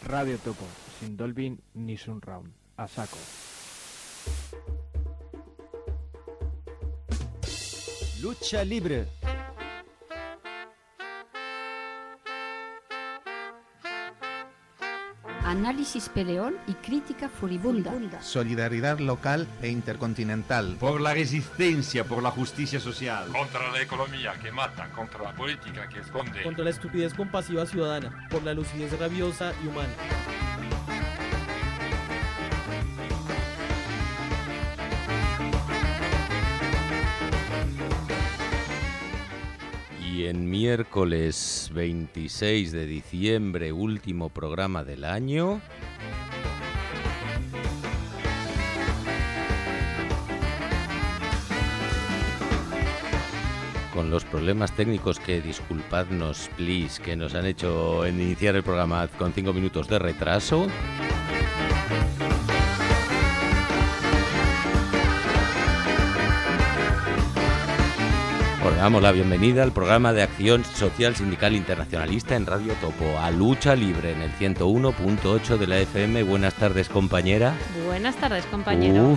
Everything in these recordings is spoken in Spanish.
Radio Topo, sin Dolby ni Surround. A saco. Lucha libre. Análisis peleón y crítica furibunda. Solidaridad local e intercontinental. Por la resistencia, por la justicia social. Contra la economía que mata, contra la política que esconde. Contra la estupidez compasiva ciudadana, por la lucidez rabiosa y humana. Y en miércoles 26 de diciembre, último programa del año, con los problemas técnicos que, disculpadnos, please, que nos han hecho iniciar el programa con 5 minutos de retraso. Os damos la bienvenida al programa de acción social sindical internacionalista en Radio Topo, a Lucha Libre, en el 101.8 de la FM. Buenas tardes, compañera. Buenas tardes, compañero.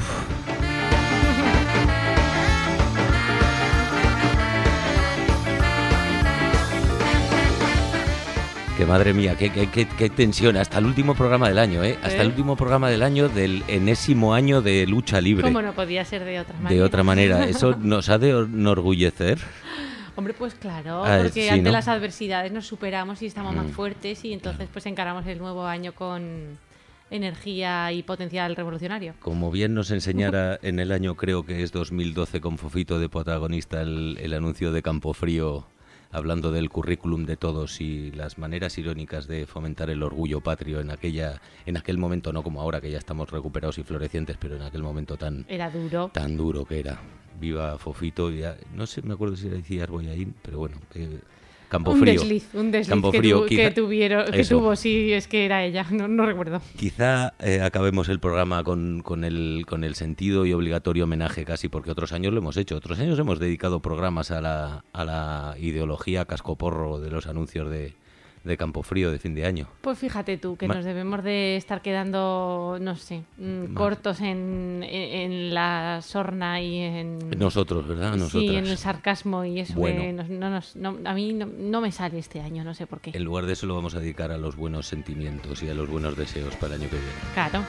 Que madre mía, qué tensión, hasta el último programa del año, ¿eh? Hasta el último programa del año, del enésimo año de Lucha Libre. ¿Cómo no podía ser de otra manera? De otra manera, ¿eso nos ha de enorgullecer? Hombre, pues claro, porque sí, ante ¿no? las adversidades nos superamos y estamos más fuertes y entonces pues encaramos el nuevo año con energía y potencial revolucionario. Como bien nos enseñara en el año, creo que es 2012, con Fofito de protagonista, el anuncio de Campofrío, hablando del currículum de todos y las maneras irónicas de fomentar el orgullo patrio en aquel momento, no como ahora que ya estamos recuperados y florecientes, pero en aquel momento tan duro que era. Viva Fofito, ya, no sé, me acuerdo si decía Arboyaín, pero bueno, Campofrío. Un desliz Campofrío, que tuvo, sí, es que era ella, no recuerdo. Quizá acabemos el programa con el sentido y obligatorio homenaje casi, porque otros años lo hemos hecho. Otros años hemos dedicado programas a la ideología cascoporro de los anuncios de Campofrío de fin de año. Pues fíjate tú, que nos debemos de estar quedando, no sé, cortos en la sorna y en... Nosotros, ¿verdad? Nosotras. Sí, en el sarcasmo y eso. Bueno. A mí no me sale este año, no sé por qué. En lugar de eso lo vamos a dedicar a los buenos sentimientos y a los buenos deseos para el año que viene. Claro.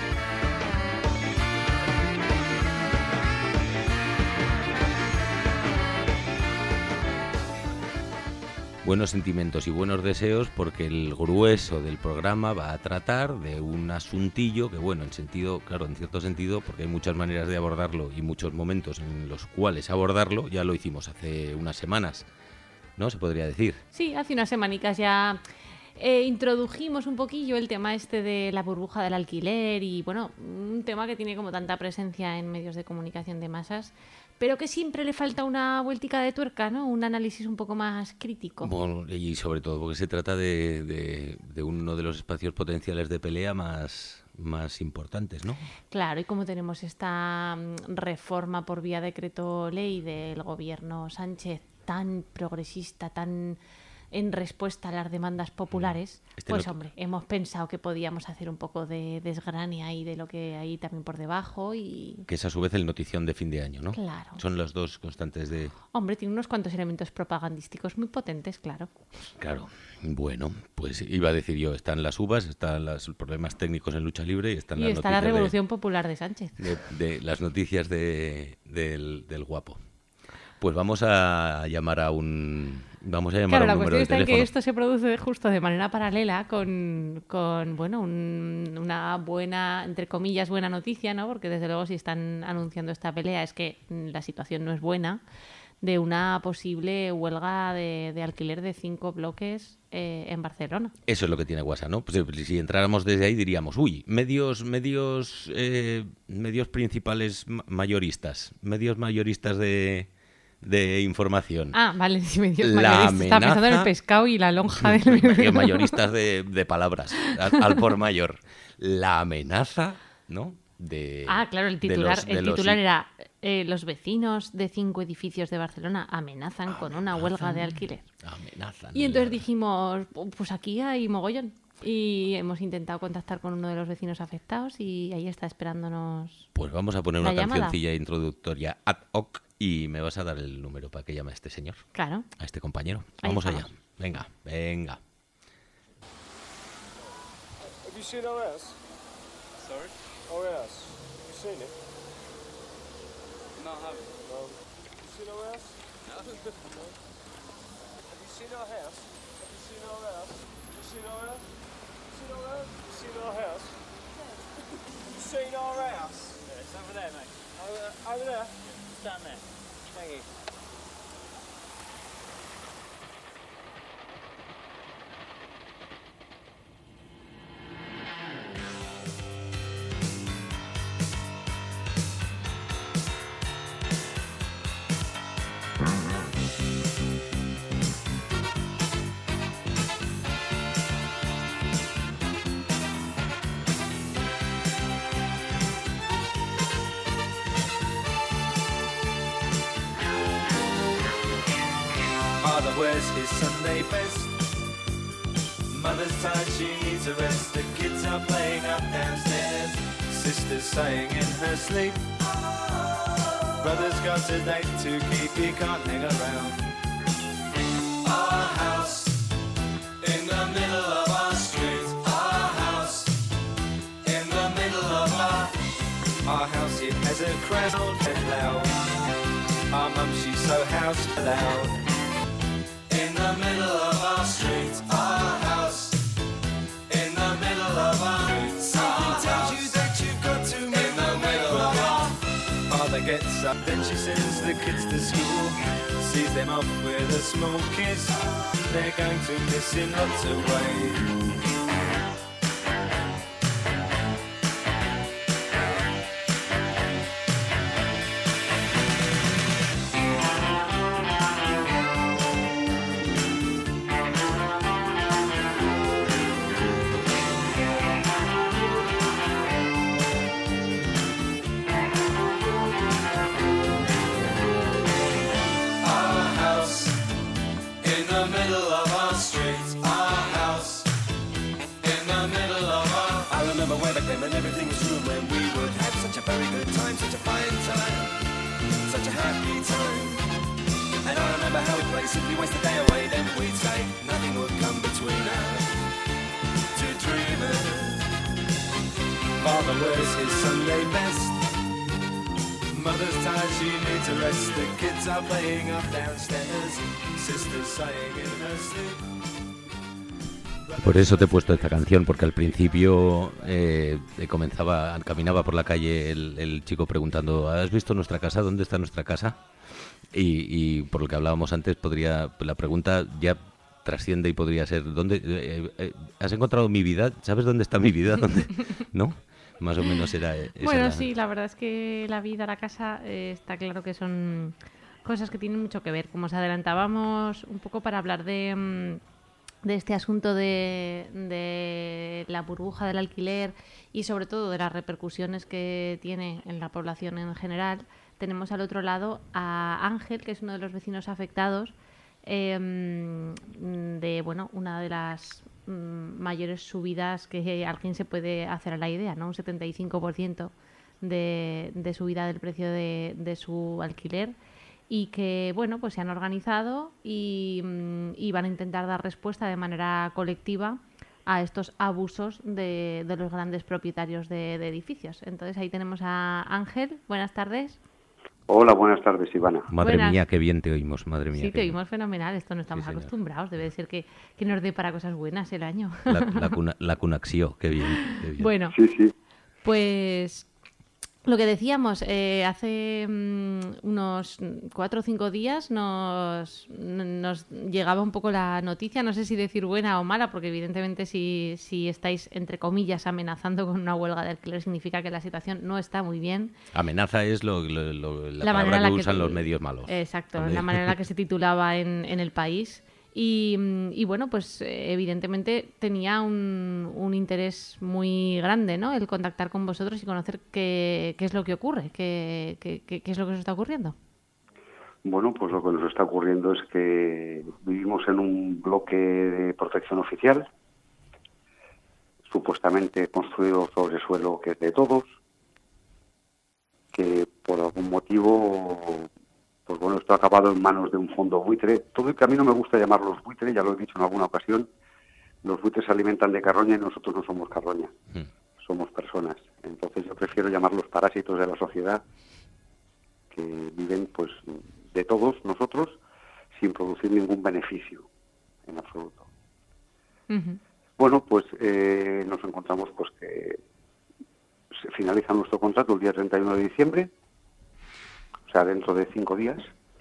Buenos sentimientos y buenos deseos, porque el grueso del programa va a tratar de un asuntillo que, bueno, en cierto sentido, porque hay muchas maneras de abordarlo y muchos momentos en los cuales abordarlo, ya lo hicimos hace unas semanas, ¿no? Se podría decir. Sí, hace unas semanicas ya introdujimos un poquillo el tema este de la burbuja del alquiler y, bueno, un tema que tiene como tanta presencia en medios de comunicación de masas, pero que siempre le falta una vueltica de tuerca, ¿no? Un análisis un poco más crítico. Bueno, y sobre todo porque se trata de uno de los espacios potenciales de pelea más importantes, ¿no? Claro, y como tenemos esta reforma por vía decreto ley del gobierno Sánchez tan progresista, tan en respuesta a las demandas populares, hombre, hemos pensado que podíamos hacer un poco de desgrane ahí de lo que hay también por debajo y... Que es a su vez el notición de fin de año, ¿no? Claro. Son las dos constantes de... Hombre, tiene unos cuantos elementos propagandísticos muy potentes, claro. Claro. Bueno, pues iba a decir yo, están las uvas, están los problemas técnicos en lucha libre y están las noticias la revolución popular de Sánchez. De las noticias del guapo. Pues vamos a llamar a un número de teléfono. Claro, la cuestión está en que esto se produce justo de manera paralela con bueno, una buena, entre comillas, buena noticia, ¿no? Porque desde luego si están anunciando esta pelea es que la situación no es buena, de una posible huelga de alquiler de 5 bloques en Barcelona. Eso es lo que tiene WhatsApp, ¿no? Pues si entráramos desde ahí diríamos, medios principales mayoristas de información. Ah, vale, sí, medios mayoristas. Estaba pensando en el pescado y la lonja del medio. Mayoristas de palabras, al por mayor. La amenaza, ¿no? Claro, el titular era los vecinos de 5 edificios de Barcelona amenazan con una huelga de alquiler. Amenazan. Y entonces dijimos, pues aquí hay mogollón. Y hemos intentado contactar con uno de los vecinos afectados y ahí está esperándonos. Pues vamos a poner la una llamada. cancioncilla introductoria ad hoc y me vas a dar el número para que llame a este señor. Claro. A este compañero. Ahí Vamos estamos. allá. Venga, venga. Have you seen OS? Sorry? OS. Have you seen it? No, I haven't. Have you seen OS? No. Have you seen our house? Have you seen our house? Have you seen our house? Have you seen our house? Have you seen our house? Yeah, it's over there, mate. Over there? Yeah. It's down there. Thank you. Father wears his Sunday best. Mother's tired, she needs a rest. The kids are playing up downstairs. Sister's sighing in her sleep. Brother's got a date to keep, he can't hang around. Our house in the middle of our street. Our house in the middle of our house. It has a crowd and loud. Our mum, she's so house loud. In the middle of our street, our house. In the middle of our street, something tells you that you've got to move. In the middle of our father gets up, then she sends the kids to school. Sees them off with a small kiss. They're going to miss in lots of ways. And everything was true when we would have such a very good time, such a fine time, such a happy time. And I remember how we'd play, simply waste the day away, then we'd say nothing would come between us, two dreamers. Father wears his Sunday best. Mother's tired, she needs a rest. The kids are playing up downstairs. Sister's sighing in her sleep. Por eso te he puesto esta canción, porque al principio caminaba por la calle el chico preguntando: ¿has visto nuestra casa? ¿Dónde está nuestra casa? Y por lo que hablábamos antes, la pregunta ya trasciende y podría ser: ¿dónde has encontrado mi vida? ¿Sabes dónde está mi vida? ¿Dónde? ¿No? Más o menos era bueno, sí, la verdad es que la vida, la casa, está claro que son cosas que tienen mucho que ver. Como os adelantábamos un poco para hablar de este asunto de la burbuja del alquiler y sobre todo de las repercusiones que tiene en la población en general, tenemos al otro lado a Ángel, que es uno de los vecinos afectados de una de las mayores subidas que alguien se puede hacer a la idea, ¿no? Un 75% de subida del precio de su alquiler. Y que, bueno, pues se han organizado y van a intentar dar respuesta de manera colectiva a estos abusos de los grandes propietarios de edificios. Entonces ahí tenemos a Ángel. Buenas tardes. Hola, buenas tardes, Ivana. Madre mía, qué bien te oímos, madre mía. Sí, te oímos fenomenal. Esto no estamos acostumbrados. Debe de ser que nos dé para cosas buenas el año. La Cunaxió, qué bien, qué bien. Bueno, sí. Pues lo que decíamos, hace unos 4 o 5 días nos llegaba un poco la noticia, no sé si decir buena o mala, porque evidentemente si estáis, entre comillas, amenazando con una huelga de alquiler, significa que la situación no está muy bien. Amenaza es la palabra que usan los medios malos. Exacto, la manera en la que se titulaba en el país. Y bueno, pues evidentemente tenía un interés muy grande, ¿no? El contactar con vosotros y conocer qué es lo que ocurre, qué es lo que os está ocurriendo. Bueno, pues lo que nos está ocurriendo es que vivimos en un bloque de protección oficial supuestamente construido sobre suelo que es de todos, que por algún motivo, pues bueno, esto ha acabado en manos de un fondo buitre. Todo el que a mí no me gusta llamarlos buitre, ya lo he dicho en alguna ocasión, los buitres se alimentan de carroña y nosotros no somos carroña, somos personas. Entonces yo prefiero llamarlos parásitos de la sociedad, que viven pues de todos nosotros sin producir ningún beneficio en absoluto. Bueno, pues nos encontramos pues que se finaliza nuestro contrato el día 31 de diciembre, o sea, dentro de 5 días,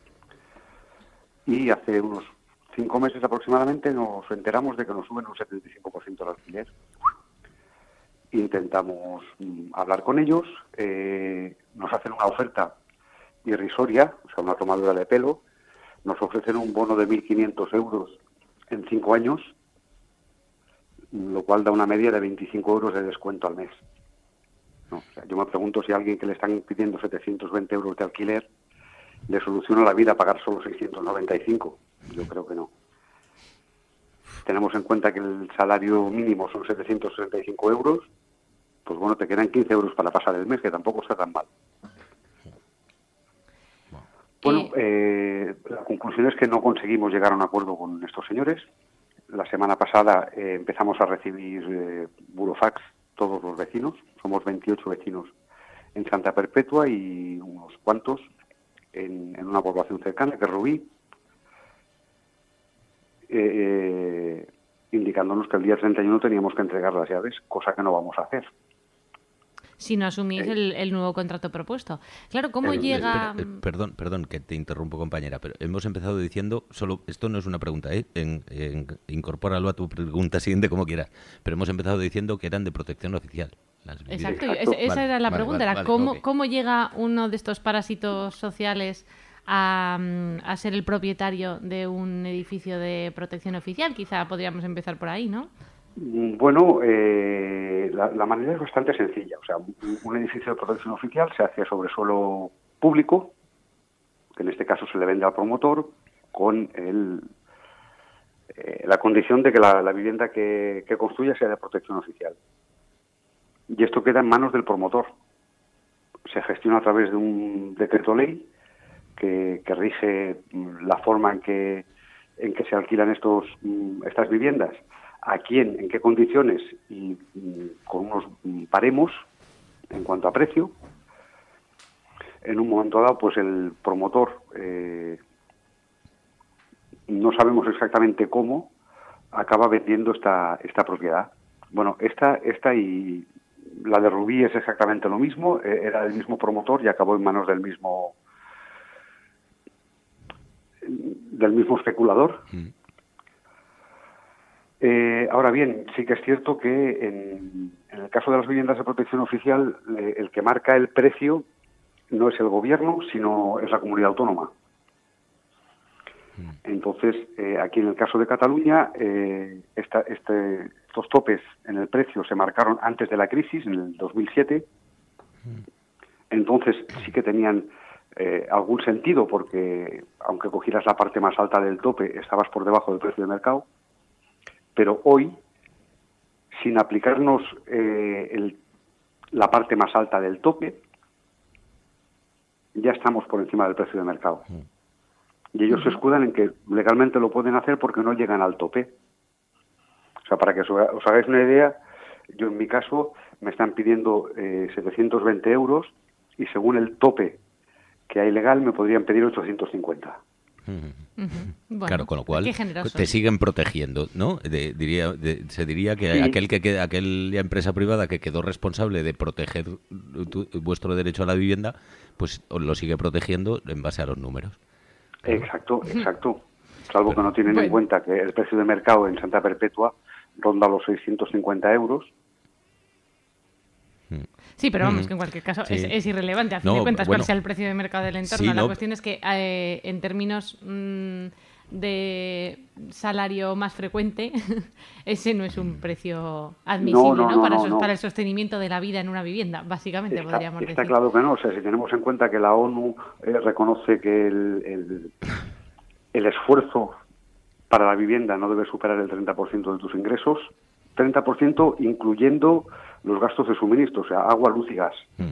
y hace unos 5 meses aproximadamente nos enteramos de que nos suben un 75% el alquiler. Intentamos hablar con ellos, nos hacen una oferta irrisoria, o sea, una tomadura de pelo, nos ofrecen un bono de 1.500 euros en 5 años, lo cual da una media de 25 euros de descuento al mes. No, o sea, yo me pregunto si a alguien que le están pidiendo 720 euros de alquiler le soluciona la vida pagar solo 695. Yo creo que no. Tenemos en cuenta que el salario mínimo son 765 euros, pues bueno, te quedan 15 euros para pasar el mes, que tampoco está tan mal. Bueno, la conclusión es que no conseguimos llegar a un acuerdo con estos señores. La semana pasada empezamos a recibir burofax todos los vecinos. Somos 28 vecinos en Santa Perpetua y unos cuantos en una población cercana, que es Rubí, indicándonos que el día 31 teníamos que entregar las llaves, cosa que no vamos a hacer. Si no asumís el nuevo contrato propuesto. Claro, ¿cómo llega...? Perdón que te interrumpo, compañera, pero hemos empezado diciendo, solo esto no es una pregunta, incorpóralo a tu pregunta siguiente como quieras, pero hemos empezado diciendo que eran de protección oficial. Exacto, esa era la pregunta, era ¿cómo llega uno de estos parásitos sociales a ser el propietario de un edificio de protección oficial? Quizá podríamos empezar por ahí, ¿no? Bueno, la manera es bastante sencilla. O sea, un edificio de protección oficial se hace sobre suelo público, que en este caso se le vende al promotor, con la condición de que la vivienda que construya sea de protección oficial. Y esto queda en manos del promotor. Se gestiona a través de un decreto ley que rige la forma en que se alquilan estas viviendas, a quién, en qué condiciones y con unos baremos en cuanto a precio. En un momento dado, pues el promotor, no sabemos exactamente cómo, acaba vendiendo esta propiedad. Bueno, esta y la de Rubí es exactamente lo mismo, era del mismo promotor y acabó en manos del mismo especulador. Ahora bien, sí que es cierto que en el caso de las viviendas de protección oficial, el que marca el precio no es el gobierno, sino es la comunidad autónoma. Entonces, aquí en el caso de Cataluña, estos topes en el precio se marcaron antes de la crisis, en el 2007. Entonces, sí que tenían algún sentido, porque aunque cogieras la parte más alta del tope, estabas por debajo del precio de mercado. Pero hoy, sin aplicarnos la parte más alta del tope, ya estamos por encima del precio de mercado. Y ellos se escudan en que legalmente lo pueden hacer porque no llegan al tope. O sea, para que os hagáis una idea, yo en mi caso me están pidiendo 720 euros y según el tope que hay legal me podrían pedir 850. Bueno, claro, con lo cual te siguen protegiendo, ¿no? Se diría que sí. Aquella empresa privada que quedó responsable de proteger vuestro derecho a la vivienda, pues os lo sigue protegiendo en base a los números. Exacto. Salvo que no tienen en cuenta que el precio de mercado en Santa Perpetua ronda los 650 euros. Sí, pero vamos, que en cualquier caso es irrelevante. A fin de cuentas, cuál sea el precio de mercado del entorno. La cuestión es que en términos de salario más frecuente, ese no es un precio admisible para el sostenimiento de la vida en una vivienda, básicamente podríamos decir. Está claro que no. O sea, si tenemos en cuenta que la ONU reconoce que el esfuerzo para la vivienda no debe superar el 30% de tus ingresos, 30% incluyendo los gastos de suministro, o sea, agua, luz y gas.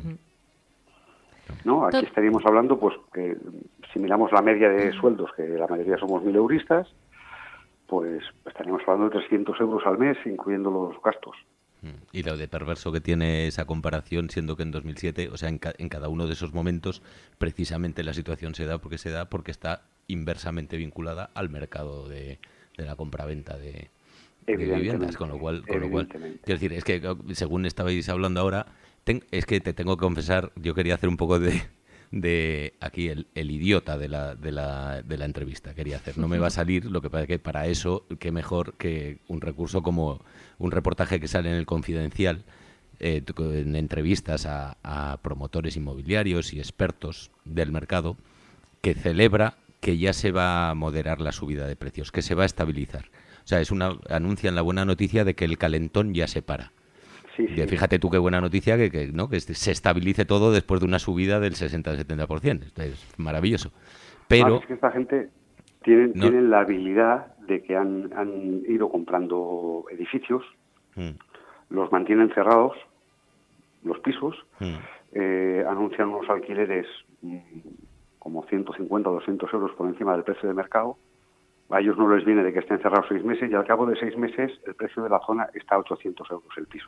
¿No? Aquí estaríamos hablando, pues, que si miramos la media de sueldos, que la mayoría somos 1.000euristas, pues estaríamos hablando de 300 euros al mes, incluyendo los gastos. Y lo de perverso que tiene esa comparación, siendo que en 2007, o sea, en cada uno de esos momentos, precisamente la situación se da porque está inversamente vinculada al mercado de la compraventa de viviendas, con lo cual, quiero decir, es que según estabais hablando ahora, es que te tengo que confesar, yo quería hacer un poco de aquí el idiota de la entrevista, quería hacer. No me va a salir, lo que pasa es que para eso, qué mejor que un recurso como un reportaje que sale en El Confidencial, en entrevistas a promotores inmobiliarios y expertos del mercado, que celebra que ya se va a moderar la subida de precios, que se va a estabilizar. O sea, anuncian la buena noticia de que el calentón ya se para. Sí. Fíjate tú qué buena noticia que se estabilice todo después de una subida del 60-70%. Es maravilloso. Pero es que esta gente tienen la habilidad de que han ido comprando edificios, los mantienen cerrados, los pisos, anuncian unos alquileres como 150 o 200 euros por encima del precio de mercado. A ellos no les viene de que estén cerrados 6 meses y al cabo de 6 meses el precio de la zona está a 800 euros el piso.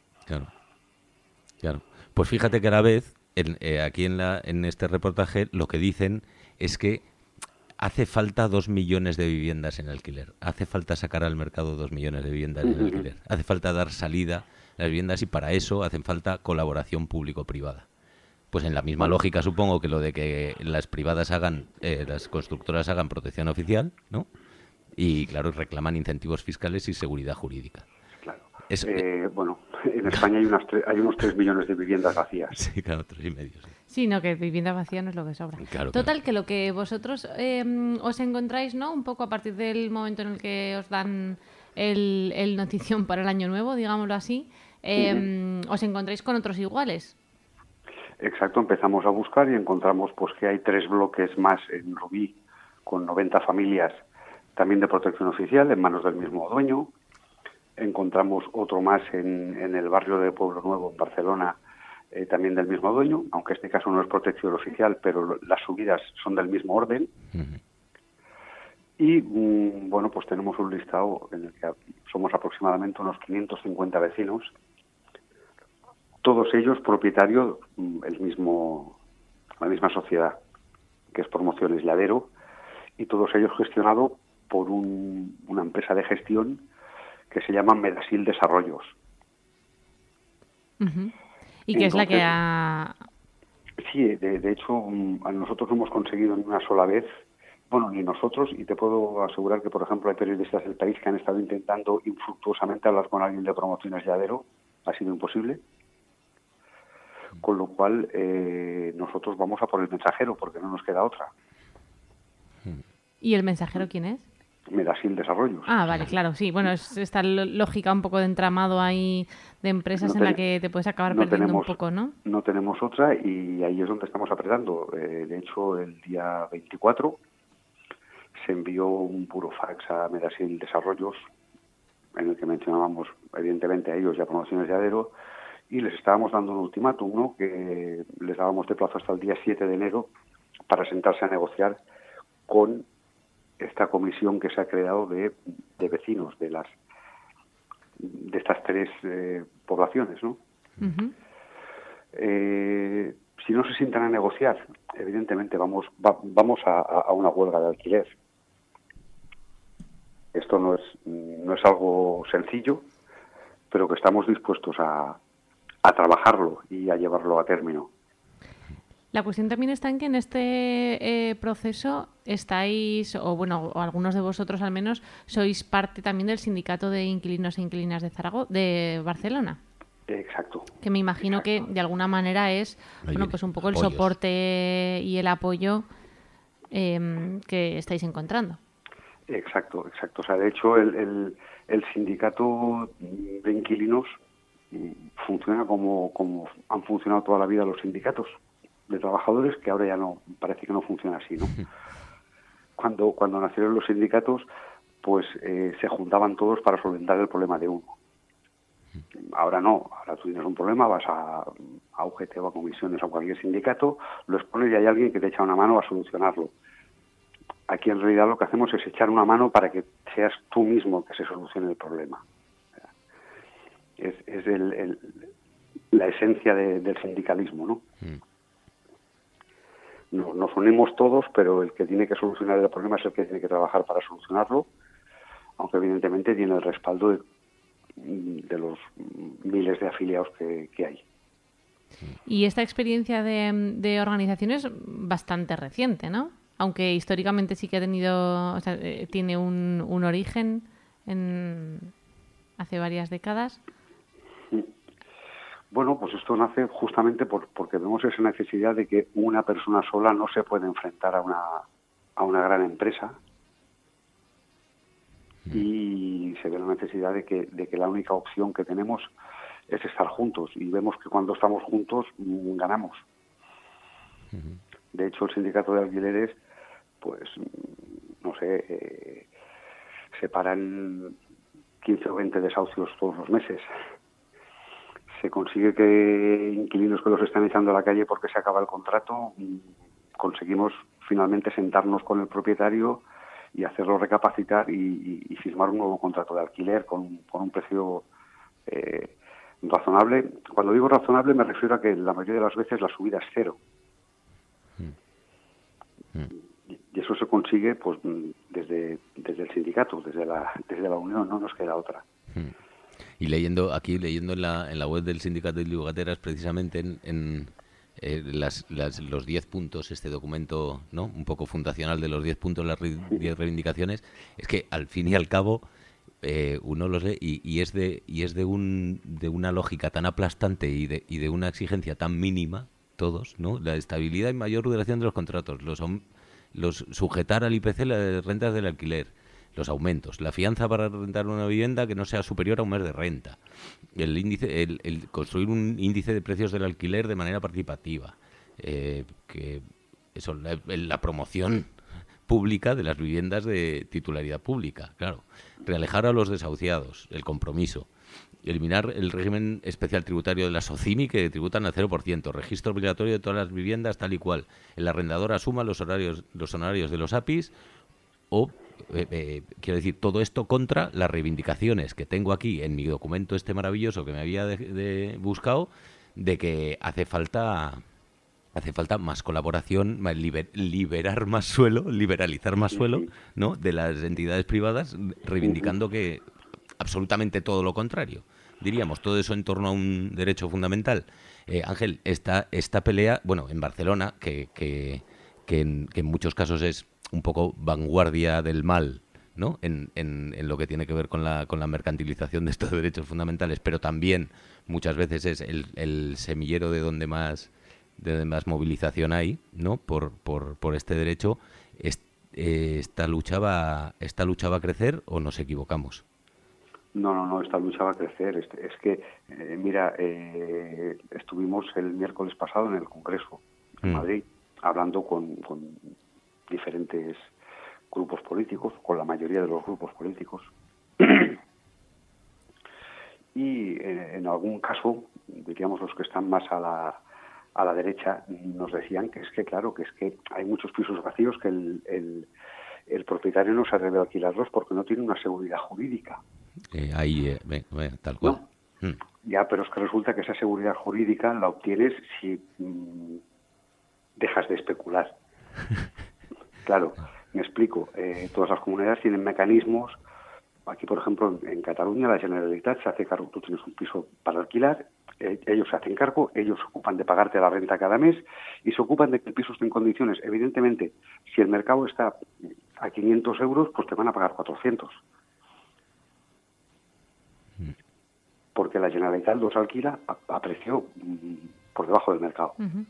Claro. Pues fíjate que a la vez, aquí en este reportaje, lo que dicen es que hace falta 2 millones de viviendas en alquiler. Hace falta sacar al mercado 2 millones de viviendas en alquiler. Hace falta dar salida a las viviendas y para eso hacen falta colaboración público-privada. Pues en la misma lógica supongo que lo de que las privadas las constructoras hagan protección oficial, ¿no? Y claro, reclaman incentivos fiscales y seguridad jurídica. Claro. Bueno, en España hay unos 3 millones de viviendas vacías. Sí, claro, 3,5. Sí, no, que vivienda vacía no es lo que sobra. Claro, Total, que lo que vosotros os encontráis, ¿no? Un poco a partir del momento en el que os dan el notición para el año nuevo, digámoslo así, os encontráis con otros iguales. Exacto, empezamos a buscar y encontramos pues que hay 3 bloques más en Rubí con 90 familias también de protección oficial en manos del mismo dueño. Encontramos otro más en el barrio de Pueblo Nuevo, en Barcelona, también del mismo dueño, aunque este caso no es protección oficial, pero las subidas son del mismo orden. Y bueno, pues tenemos un listado en el que somos aproximadamente unos 550 vecinos, todos ellos propietarios la misma sociedad, que es Promociones Lladero, y todos ellos gestionados por una empresa de gestión que se llama Medasil Desarrollos. ¿Y qué es la que ha...? Sí, de hecho, nosotros hemos conseguido en una sola vez, bueno, ni nosotros, y te puedo asegurar que, por ejemplo, hay periodistas del país que han estado intentando infructuosamente hablar con alguien de Promociones Lladero, ha sido imposible. Con lo cual, nosotros vamos a por el mensajero, porque no nos queda otra. ¿Y el mensajero quién es? Medasil Desarrollos. Ah, vale, claro, sí. Bueno, es esta lógica un poco de entramado ahí de empresas en la que te puedes acabar perdiendo un poco, ¿no? No tenemos otra y ahí es donde estamos apretando. De hecho, el día 24 se envió un burofax a Medasil Desarrollos en el que mencionábamos, evidentemente, a ellos y a Promociones Lladero, y les estábamos dando un ultimátum, ¿no? Que les dábamos de plazo hasta el día 7 de enero para sentarse a negociar con esta comisión que se ha creado de vecinos de estas 3 poblaciones, ¿no? Si no se sientan a negociar, evidentemente vamos a una huelga de alquiler. Esto no es algo sencillo, pero que estamos dispuestos a trabajarlo y a llevarlo a término. La cuestión también está en que en este proceso estáis, o algunos de vosotros al menos, sois parte también del sindicato de inquilinos e inquilinas de Barcelona. Exacto. Que me imagino que de alguna manera es, pues un poco el soporte y el apoyo que estáis encontrando. Exacto. O sea, de hecho, el sindicato de inquilinos funciona como han funcionado toda la vida los sindicatos de trabajadores, que ahora ya no, parece que no funciona así, ¿no? Cuando nacieron los sindicatos, pues se juntaban todos para solventar el problema de uno. Ahora no, ahora tú tienes un problema, vas a UGT o a comisiones o a cualquier sindicato, lo expones y hay alguien que te echa una mano a solucionarlo. Aquí en realidad lo que hacemos es echar una mano para que seas tú mismo el que se solucione el problema. Es la esencia del sindicalismo, ¿no? Nos unimos todos, pero el que tiene que solucionar el problema es el que tiene que trabajar para solucionarlo, aunque evidentemente tiene el respaldo de los miles de afiliados que hay. Y esta experiencia de organización es bastante reciente, ¿no? Aunque históricamente sí que ha tenido, o sea, tiene un origen hace varias décadas. Bueno, pues esto nace justamente porque vemos esa necesidad de que una persona sola no se puede enfrentar a una gran empresa, y se ve la necesidad de que la única opción que tenemos es estar juntos, y vemos que cuando estamos juntos ganamos. De hecho, el sindicato de alquileres, pues, no sé, separan 15 o 20 desahucios todos los meses. Se consigue que inquilinos que los están echando a la calle porque se acaba el contrato, conseguimos finalmente sentarnos con el propietario y hacerlo recapacitar y firmar un nuevo contrato de alquiler con un precio razonable. Cuando digo razonable me refiero a que la mayoría de las veces la subida es cero. Y eso se consigue pues desde el sindicato, desde la unión, no nos queda otra. Y leyendo en la web del Sindicato de Lugateras, precisamente en los 10 puntos, este documento, ¿no?, un poco fundacional de los 10 puntos, las 10 reivindicaciones, es que al fin y al cabo uno los lee y es de una lógica tan aplastante y de una exigencia tan mínima, todos, ¿no? La estabilidad y mayor duración de los contratos, los sujetar al IPC las rentas del alquiler, los aumentos, la fianza para rentar una vivienda que no sea superior a un mes de renta, el construir un índice de precios del alquiler de manera participativa, que eso, la promoción pública de las viviendas de titularidad pública, claro, realejar a los desahuciados, el compromiso, eliminar el régimen especial tributario de la SOCIMI que tributan al 0%, registro obligatorio de todas las viviendas tal y cual, el arrendador asuma los honorarios de los APIs o quiero decir, todo esto contra las reivindicaciones que tengo aquí en mi documento este maravilloso que me había buscado, de que hace falta más colaboración, liberalizar más suelo, ¿no?, de las entidades privadas, reivindicando que absolutamente todo lo contrario. Diríamos, todo eso en torno a un derecho fundamental. Ángel, esta pelea, bueno, en Barcelona, que en muchos casos es un poco vanguardia del mal, ¿no?, en lo que tiene que ver con la mercantilización de estos derechos fundamentales, pero también muchas veces es el semillero de donde más movilización hay, ¿no?, por este derecho. ¿Esta lucha va a crecer o nos equivocamos? No, esta lucha va a crecer. Es que, mira, estuvimos el miércoles pasado en el Congreso en Madrid, hablando con diferentes grupos políticos, con la mayoría de los grupos políticos. Y en algún caso, diríamos los que están más a la derecha, nos decían que es que, claro, que es que hay muchos pisos vacíos que el propietario no se atreve a alquilarlos porque no tiene una seguridad jurídica. Tal cual. ¿No? Ya, pero es que resulta que esa seguridad jurídica la obtienes si dejas de especular. Claro, me explico. Todas las comunidades tienen mecanismos. Aquí, por ejemplo, en Cataluña, la Generalitat se hace cargo. Tú tienes un piso para alquilar, ellos se hacen cargo, ellos se ocupan de pagarte la renta cada mes y se ocupan de que el piso esté en condiciones. Evidentemente, si el mercado está a 500 euros, pues te van a pagar 400. Porque la Generalitat los alquila a precio por debajo del mercado.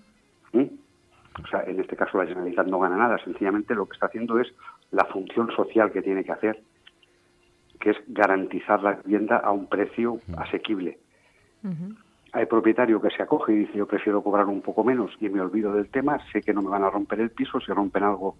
O sea, en este caso la Generalitat no gana nada, sencillamente lo que está haciendo es la función social que tiene que hacer, que es garantizar la vivienda a un precio asequible. Hay propietario que se acoge y dice, yo prefiero cobrar un poco menos y me olvido del tema, sé que no me van a romper el piso, si rompen algo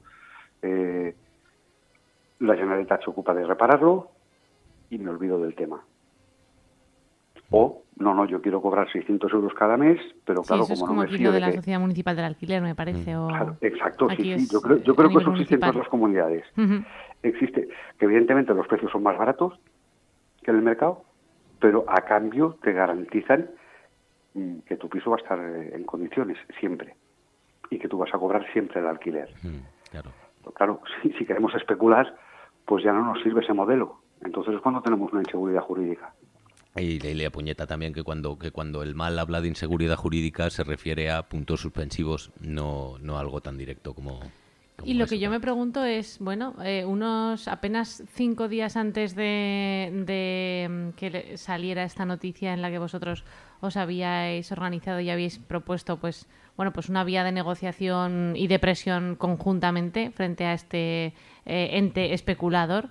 la Generalitat se ocupa de repararlo y me olvido del tema. O, no, yo quiero cobrar 600 euros cada mes, pero claro, sí, eso como es como no me aquí fío lo de la que... Sociedad Municipal del Alquiler, me parece. O... Claro, exacto, aquí sí, es yo creo a que nivel eso existe en municipal. todas las comunidades. Ujú. Existe que evidentemente los precios son más baratos que en el mercado, pero a cambio te garantizan que tu piso va a estar en condiciones siempre y que tú vas a cobrar siempre el alquiler. Claro. Pero claro, si queremos especular, pues ya no nos sirve ese modelo. Entonces es cuando tenemos una inseguridad jurídica. Y le apuñeta también que cuando el mal habla de inseguridad jurídica se refiere a puntos suspensivos, no algo tan directo como Y lo que yo me pregunto es, bueno, unos apenas 5 días antes de que saliera esta noticia en la que vosotros os habíais organizado y habéis propuesto, pues una vía de negociación y de presión conjuntamente frente a este ente especulador,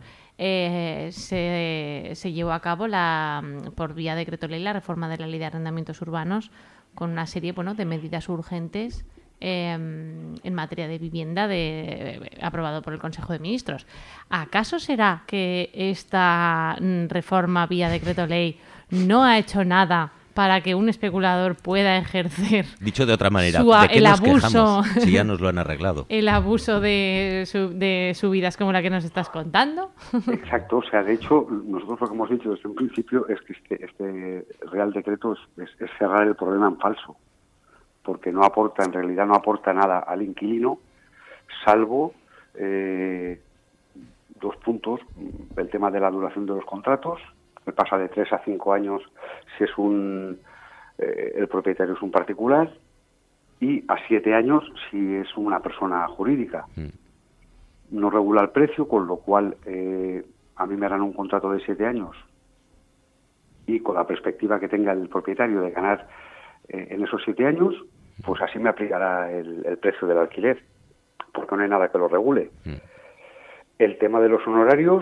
se llevó a cabo por vía decreto ley la reforma de la Ley de Arrendamientos Urbanos con una serie de medidas urgentes en materia de vivienda aprobado por el Consejo de Ministros. ¿Acaso será que esta reforma vía decreto ley no ha hecho nada para que un especulador pueda ejercer, dicho de otra manera, ¿de qué nos quejamos si ya nos lo han arreglado? El abuso de subidas como la que nos estás contando? Exacto, o sea, de hecho, nosotros lo que hemos dicho desde un principio es que este Real Decreto es cerrar el problema en falso, porque en realidad no aporta nada al inquilino, salvo 2 puntos: el tema de la duración de los contratos, que pasa de 3 a 5 años si es el propietario es un particular, y a 7 años si es una persona jurídica. No regula el precio, con lo cual a mí me harán un contrato de 7 años y con la perspectiva que tenga el propietario de ganar en esos 7 años, pues así me aplicará el precio del alquiler, porque no hay nada que lo regule. El tema de los honorarios,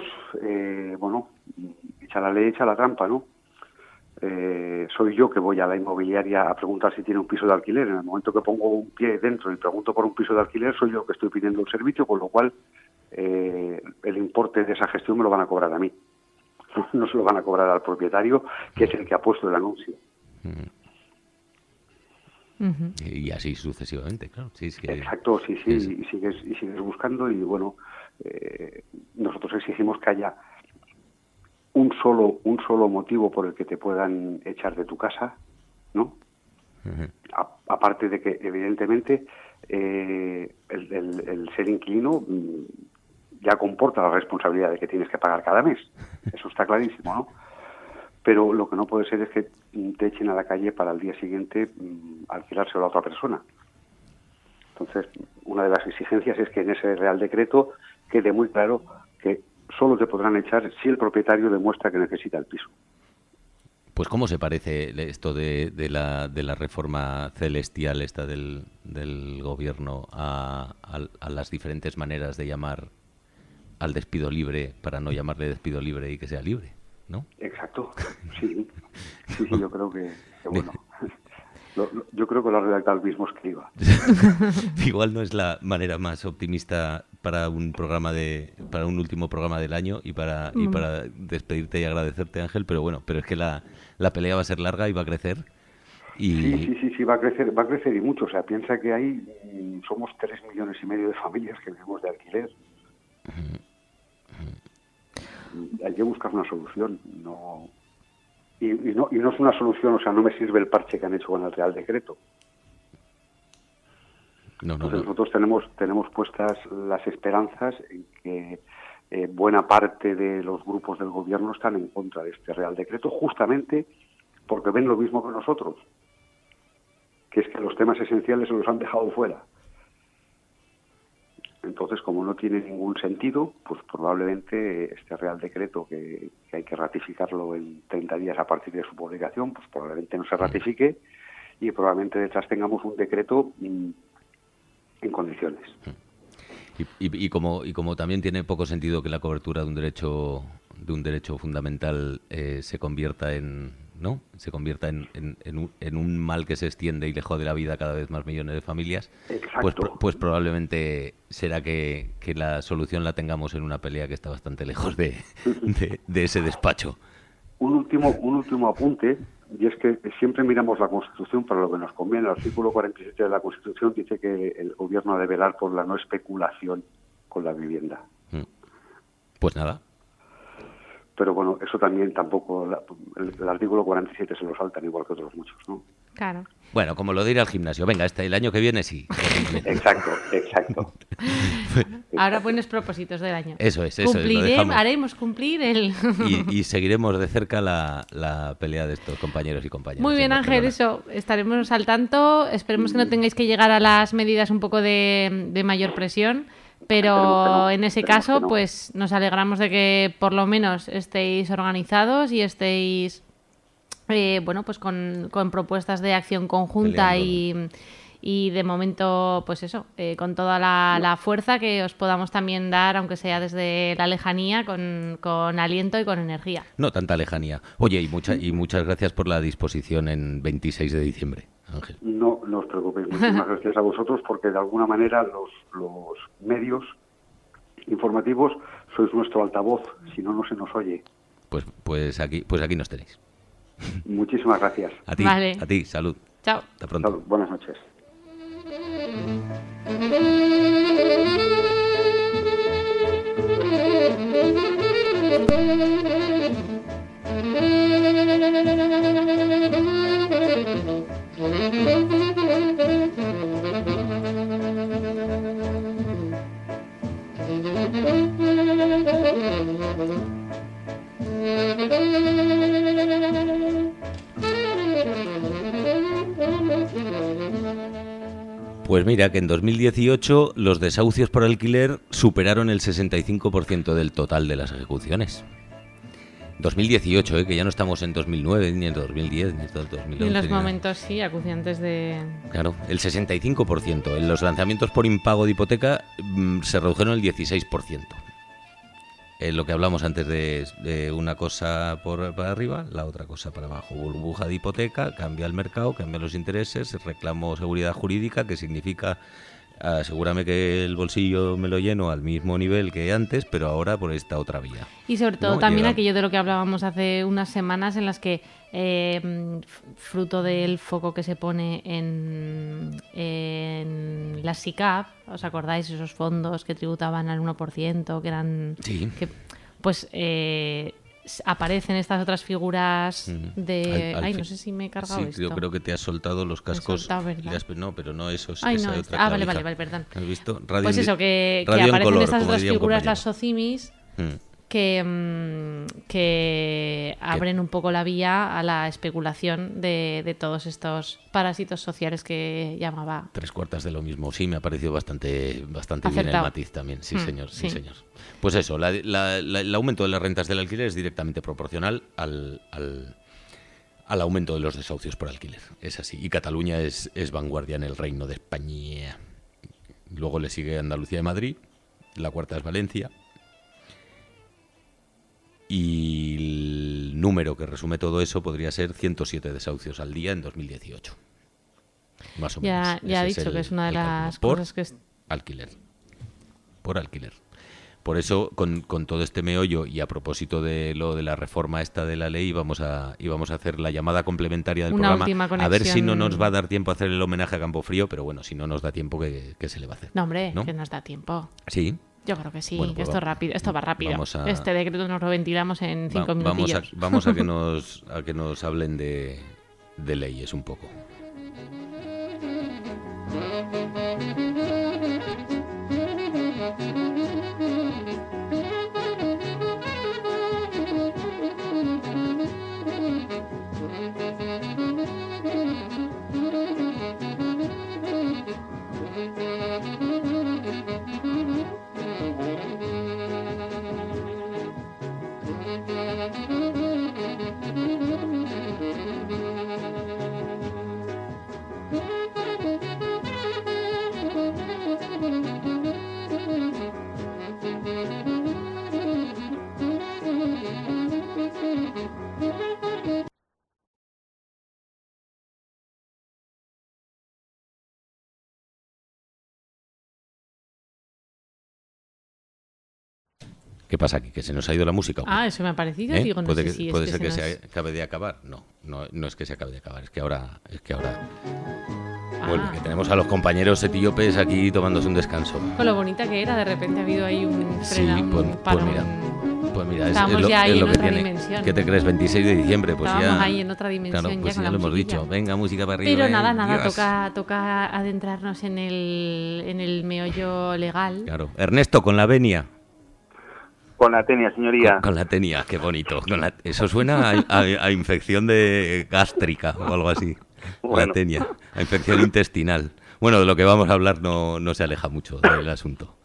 echa la ley, echa la trampa, ¿no? Soy yo que voy a la inmobiliaria a preguntar si tiene un piso de alquiler. En el momento que pongo un pie dentro y pregunto por un piso de alquiler, soy yo que estoy pidiendo el servicio, con lo cual el importe de esa gestión me lo van a cobrar a mí. No se lo van a cobrar al propietario, que es el que ha puesto el anuncio. Y así sucesivamente, claro. Sí, es que... Exacto, sí, y sigues buscando, y nosotros exigimos que haya un solo motivo por el que te puedan echar de tu casa, ¿no? Aparte de que, evidentemente, el ser inquilino ya comporta la responsabilidad de que tienes que pagar cada mes. Eso está clarísimo, ¿no? Pero lo que no puede ser es que te echen a la calle para el día siguiente alquilárselo a la otra persona. Entonces, una de las exigencias es que en ese Real Decreto quede muy claro que solo te podrán echar si el propietario demuestra que necesita el piso. Pues ¿cómo se parece esto de la reforma celestial esta del gobierno a las diferentes maneras de llamar al despido libre para no llamarle despido libre y que sea libre, ¿no? Exacto, sí, yo creo que bueno... Yo creo que lo ha redactado el mismo escriba. Igual no es la manera más optimista para un último programa del año y para despedirte y agradecerte, Ángel, pero es que la pelea va a ser larga y va a crecer. Sí, va a crecer y mucho. O sea, piensa que somos 3,5 millones de familias que vivimos de alquiler. Hay que buscar una solución, no... Y no es una solución, o sea, no me sirve el parche que han hecho con el Real Decreto. Entonces nosotros tenemos puestas las esperanzas en que buena parte de los grupos del gobierno están en contra de este Real Decreto, justamente porque ven lo mismo que nosotros, que es que los temas esenciales se los han dejado fuera. Entonces, como no tiene ningún sentido, pues probablemente este Real Decreto, que hay que ratificarlo en 30 días a partir de su publicación, pues probablemente no se ratifique y probablemente detrás tengamos un decreto en condiciones. Y como también tiene poco sentido que la cobertura de un derecho fundamental se convierta en un mal que se extiende y le jode la vida a cada vez más millones de familias, pues probablemente será que la solución la tengamos en una pelea que está bastante lejos de ese despacho. Un último apunte. y es que siempre miramos la Constitución para lo que nos conviene. El artículo 47 de la Constitución dice que el gobierno ha de velar por la no especulación con la vivienda. Pues nada. Pero bueno, eso también tampoco, el artículo 47 se lo saltan igual que otros muchos, ¿no? Claro. Bueno, como lo de ir al gimnasio. Venga, el año que viene sí. Exacto. Ahora buenos propósitos del año. Eso es. Lo haremos cumplir el... y seguiremos de cerca la pelea de estos compañeros y compañeras. Muy bien, Ángel, eso. Estaremos al tanto. Esperemos que no tengáis que llegar a las medidas un poco de mayor presión. Pero en ese caso, pues nos alegramos de que por lo menos estéis organizados y estéis, pues con propuestas de acción conjunta y de momento, pues eso, con toda la fuerza que os podamos también dar, aunque sea desde la lejanía, con aliento y con energía. No tanta lejanía. Oye, y muchas gracias por la disposición en 26 de diciembre, Ángel. No os preocupéis, muchísimas gracias a vosotros, porque de alguna manera los medios informativos sois nuestro altavoz, si no se nos oye. Pues aquí nos tenéis. Muchísimas gracias. A ti, vale. A ti, salud. Chao. Hasta pronto. Salud. Buenas noches. Pues mira, que en 2018 los desahucios por alquiler superaron el 65% del total de las ejecuciones. 2018, que ya no estamos en 2009, ni en 2010, ni en 2011. Y en los momentos, sí, acuciantes de... Claro, el 65%. En los lanzamientos por impago de hipoteca se redujeron el 16%. Lo que hablamos antes de una cosa para arriba, la otra cosa para abajo. Burbuja de hipoteca, cambia el mercado, cambian los intereses, reclamo seguridad jurídica, que significa asegúrame que el bolsillo me lo lleno al mismo nivel que antes, pero ahora por esta otra vía. Y sobre todo también aquello de lo que hablábamos hace unas semanas en las que, fruto del foco que se pone en la SICAV, ¿os acordáis? Esos fondos que tributaban al 1%, que eran... Sí. Pues aparecen estas otras figuras de... no sé si me he cargado esto. Sí, yo creo que te has soltado los cascos. No, pero no eso. Ay, no, otra vale, perdón. ¿Has visto? Pues eso, que aparecen color, estas otras figuras, las socimis, que abren un poco la vía a la especulación de todos estos parásitos sociales que llamaba. 3/4 de lo mismo. Sí, me ha parecido bastante Acertado. bien el matiz también. Sí, señor. Pues eso, el aumento de las rentas del alquiler es directamente proporcional al aumento de los desahucios por alquiler. Es así. Y Cataluña es vanguardia en el Reino de España. Luego le sigue Andalucía y Madrid. La cuarta es Valencia. Y el número que resume todo eso podría ser 107 desahucios al día en 2018. Más o menos. Ya he dicho que es una de las cosas que es... Por alquiler. Por eso, con todo este meollo y a propósito de lo de la reforma esta de la ley, íbamos a hacer la llamada complementaria del programa. A ver si no nos va a dar tiempo a hacer el homenaje a Campofrío, pero bueno, si no nos da tiempo, ¿qué se le va a hacer? No, hombre, que nos da tiempo. ¿Sí? Yo creo que sí, bueno, pues que esto va rápido. Este decreto nos lo ventilamos en 5 minutillos. Vamos a que nos hablen de leyes un poco. ¿Qué pasa aquí? ¿Que se nos ha ido la música? ¿O qué? Eso me ha parecido. Digo, no puede sé si puede es ser que nos... se acabe de acabar. No es que se acabe de acabar, es que ahora vuelve, que tenemos a los compañeros etíopes aquí tomándose un descanso. Con lo bonita que era, de repente ha habido ahí un freno, pues mira, Estábamos es ya ahí lo en que otra tiene. dimensión. ¿Qué te crees? 26 de diciembre, pues Estábamos ya... ahí en otra dimensión, claro, pues ya con ya la lo hemos musiquilla. dicho. Venga, música para arriba. Pero nada, Dios. toca adentrarnos en el meollo legal. Claro. Ernesto, con la venia. Con la tenia, señoría. Con la tenia, qué bonito. Eso suena a infección gástrica o algo así. Bueno. La tenia, a infección intestinal. Bueno, de lo que vamos a hablar no se aleja mucho del asunto.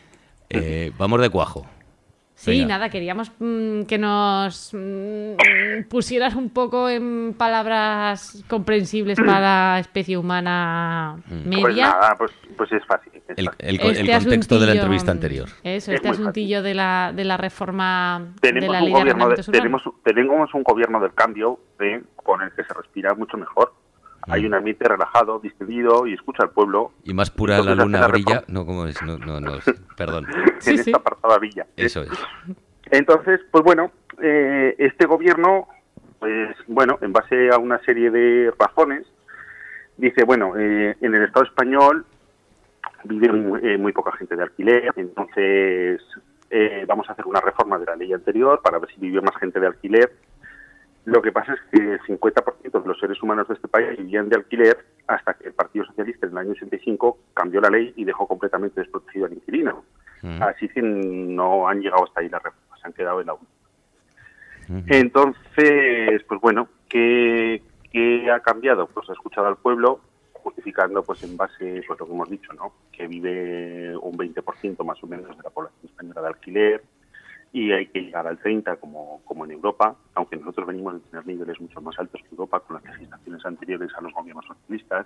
Vamos de cuajo. Sí, Venga. nada, queríamos que nos pusieras un poco en palabras comprensibles para la especie humana media. Pues nada, pues es fácil. El contexto de la entrevista anterior. Eso, Es muy asuntillo de la reforma Tenemos de la un ley de gobierno arrendamientos urbanos. tenemos un gobierno del cambio con el que se respira mucho mejor. Hay un ambiente relajado, distendido y escucha al pueblo. Y más pura Entonces, la luna hace la brilla. reforma. No, ¿cómo es? No, perdón. En esta apartada villa. Eso es. Entonces, pues bueno, este gobierno, pues bueno, en base a una serie de razones, dice, bueno, en el Estado español vive muy poca gente de alquiler, entonces vamos a hacer una reforma de la ley anterior para ver si vive más gente de alquiler. Lo que pasa es que el 50% de los seres humanos de este país vivían de alquiler hasta que el Partido Socialista en el año 85 cambió la ley y dejó completamente desprotegido al inquilino. Así que no han llegado hasta ahí las reformas, se han quedado en la última. Entonces, pues bueno, ¿qué ha cambiado? Pues ha escuchado al pueblo, justificando pues en base, pues lo que hemos dicho, ¿no? Que vive un 20% más o menos de la población española de alquiler, y hay que llegar al 30% como en Europa, aunque nosotros venimos de tener niveles mucho más altos que Europa con las legislaciones anteriores a los gobiernos socialistas.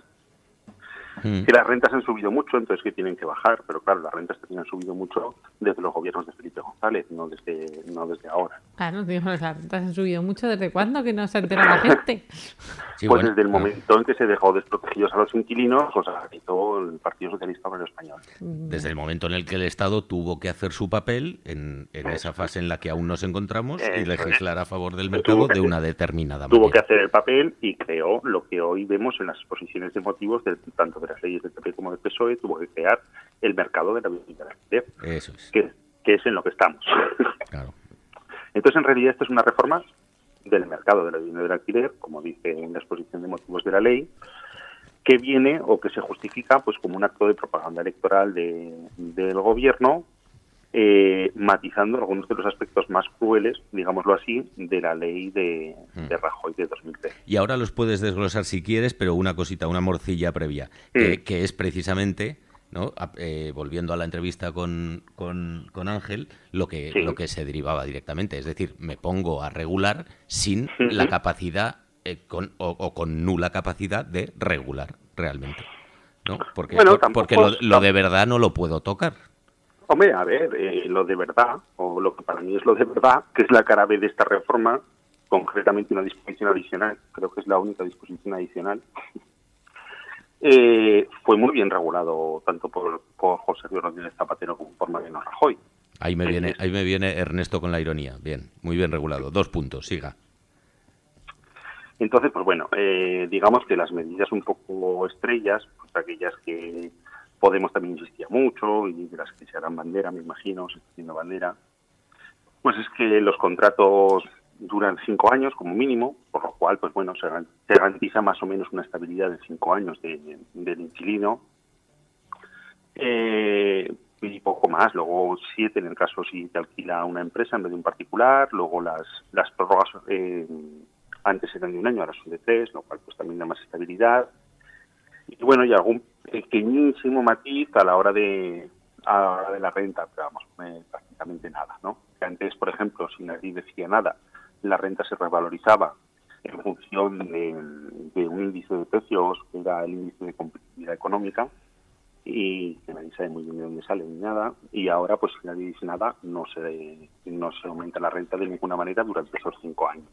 Que las rentas han subido mucho, entonces que tienen que bajar, pero claro, las rentas también han subido mucho desde los gobiernos de Felipe González, no desde ahora. Claro, digo, las rentas han subido mucho. ¿Desde cuándo que no se ha enterado la gente? Sí, pues desde el momento en que se dejó desprotegidos a los inquilinos, pues hizo el Partido Socialista Obrero Español. Desde el momento en el que el Estado tuvo que hacer su papel en esa fase en la que aún nos encontramos y legislar a favor del mercado de una determinada manera. Tuvo que hacer el papel y creó lo que hoy vemos en las exposiciones de motivos tanto de las leyes del PP como del PSOE. Tuvo que crear el mercado de la vivienda de alquiler. Eso es. Que es en lo que estamos. Claro. Entonces, en realidad, esto es una reforma del mercado de la vivienda del alquiler, como dice en la exposición de motivos de la ley, que viene o que se justifica pues como un acto de propaganda electoral del gobierno, matizando algunos de los aspectos más crueles, digámoslo así, de la ley de Rajoy de 2003. Y ahora los puedes desglosar si quieres, pero una cosita, una morcilla previa, que es precisamente, ¿no? Volviendo a la entrevista con Ángel, lo que se derivaba directamente, es decir, me pongo a regular sin la capacidad con nula capacidad de regular realmente, ¿no? Porque lo de verdad no lo puedo tocar. Hombre, a ver, lo de verdad, o lo que para mí es lo de verdad, que es la cara B de esta reforma, concretamente una disposición adicional, creo que es la única disposición adicional, fue muy bien regulado tanto por José Luis Rodríguez Zapatero como por Mariano Rajoy. Ahí me viene Ernesto con la ironía. Bien, muy bien regulado. 2 puntos, siga. Entonces, pues bueno, digamos que las medidas un poco estrellas, pues aquellas que Podemos también insistía mucho y de las que se harán bandera, me imagino, se está haciendo bandera, pues es que los contratos duran 5 años como mínimo, por lo cual, pues bueno, se garantiza más o menos una estabilidad de 5 años del inquilino. Y poco más, luego 7 en el caso si te alquila una empresa en vez de un particular, luego las prórrogas antes eran de 1 año, ahora son de 3, lo cual pues también da más estabilidad. Y bueno, y algún pequeñísimo matiz a la hora de la renta, pero vamos, prácticamente nada, ¿no? Que antes, por ejemplo, si nadie decía nada, la renta se revalorizaba en función de un índice de precios, que era el índice de competitividad económica, y que nadie sabe muy bien de dónde sale ni nada, y ahora pues si nadie dice nada no se aumenta la renta de ninguna manera durante esos 5 años.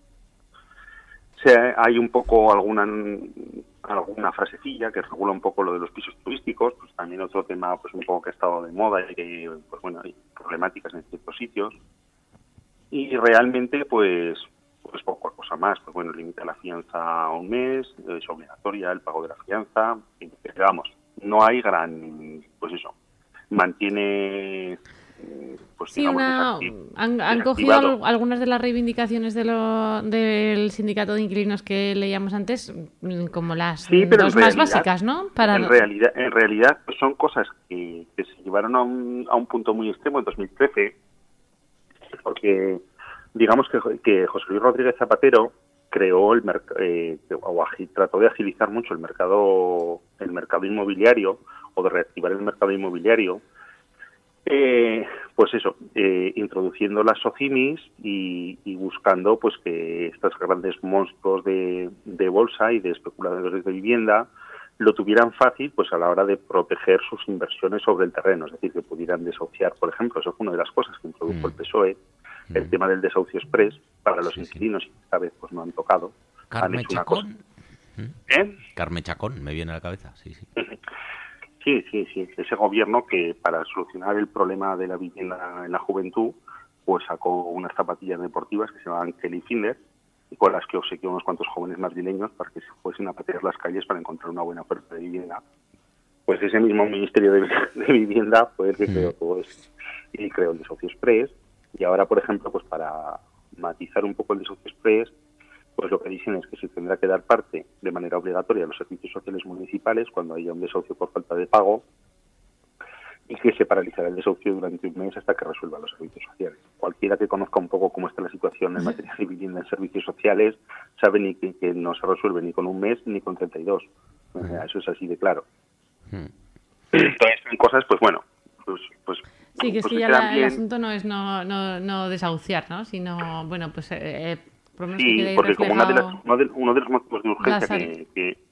O sea, hay un poco alguna frasecilla que regula un poco lo de los pisos turísticos, pues también otro tema pues un poco que ha estado de moda y que pues bueno, hay problemáticas en ciertos sitios. Y realmente pues poca cosa más. Pues bueno, limita la fianza a un mes, es obligatoria el pago de la fianza, pero vamos, no hay gran, pues eso, mantiene pues sí, digamos han cogido algunas de las reivindicaciones del sindicato de inquilinos que leíamos antes, como las dos más básicas, ¿no? En realidad pues son cosas que se llevaron a un punto muy extremo en 2013, porque digamos que José Luis Rodríguez Zapatero creó trató de agilizar mucho el mercado inmobiliario, o de reactivar el mercado inmobiliario, pues eso, introduciendo las SOCIMIs y buscando pues que estos grandes monstruos de bolsa y de especuladores de vivienda lo tuvieran fácil pues a la hora de proteger sus inversiones sobre el terreno, es decir, que pudieran desahuciar, por ejemplo. Eso fue una de las cosas que introdujo el PSOE, el tema del desahucio express para los inquilinos, y esta vez pues no han tocado. Carme Chacón. ¿Eh? Carme Chacón, me viene a la cabeza, sí. Sí. Ese gobierno que para solucionar el problema de la vivienda en la juventud, pues sacó unas zapatillas deportivas que se llaman Kelly Finder, y con las que obsequió unos cuantos jóvenes madrileños para que se fuesen a patear las calles para encontrar una buena oferta de vivienda. Pues ese mismo Ministerio de Vivienda fue el que creó todo esto. Y creó el desahucio express, y ahora, por ejemplo, pues para matizar un poco el desahucio express, pues lo que dicen es que se tendrá que dar parte de manera obligatoria a los servicios sociales municipales cuando haya un desahucio por falta de pago, y que se paralizará el desahucio durante un mes hasta que resuelvan los servicios sociales. Cualquiera que conozca un poco cómo está la situación en materia de vivienda en servicios sociales sabe ni que no se resuelve ni con un mes ni con 32. Eso es así de claro. Entonces, son cosas, pues bueno, pues sí, que es que ya el asunto no es no desahuciar, ¿no? Sino, bueno, pues por lo menos sí, que quede porque como reflejado uno de los motivos de urgencia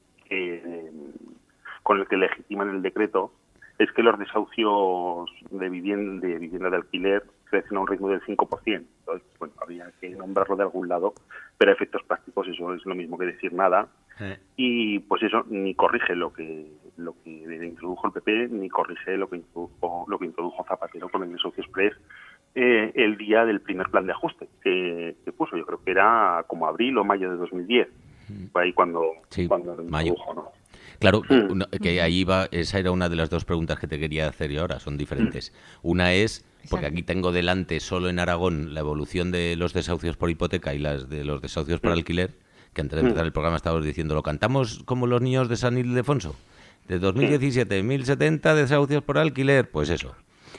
con el que legitiman el decreto es que los desahucios de vivienda de alquiler crecen a un ritmo del 5%. Entonces, bueno, habría que nombrarlo de algún lado, pero a efectos prácticos eso es lo mismo que decir nada. Y pues eso ni corrige lo que introdujo el PP, ni corrige lo que introdujo Zapatero con el desahucio express el día del primer plan de ajuste que puso. Yo creo que era como abril o mayo de 2010, fue ahí cuando lo introdujo, ¿no? Claro, que ahí va, esa era una de las dos preguntas que te quería hacer yo ahora, son diferentes. Una es, porque aquí tengo delante solo en Aragón la evolución de los desahucios por hipoteca y las de los desahucios por alquiler, que antes de empezar el programa estábamos diciendo, lo cantamos como los niños de San Ildefonso, de 2017, 1070 desahucios por alquiler, pues eso.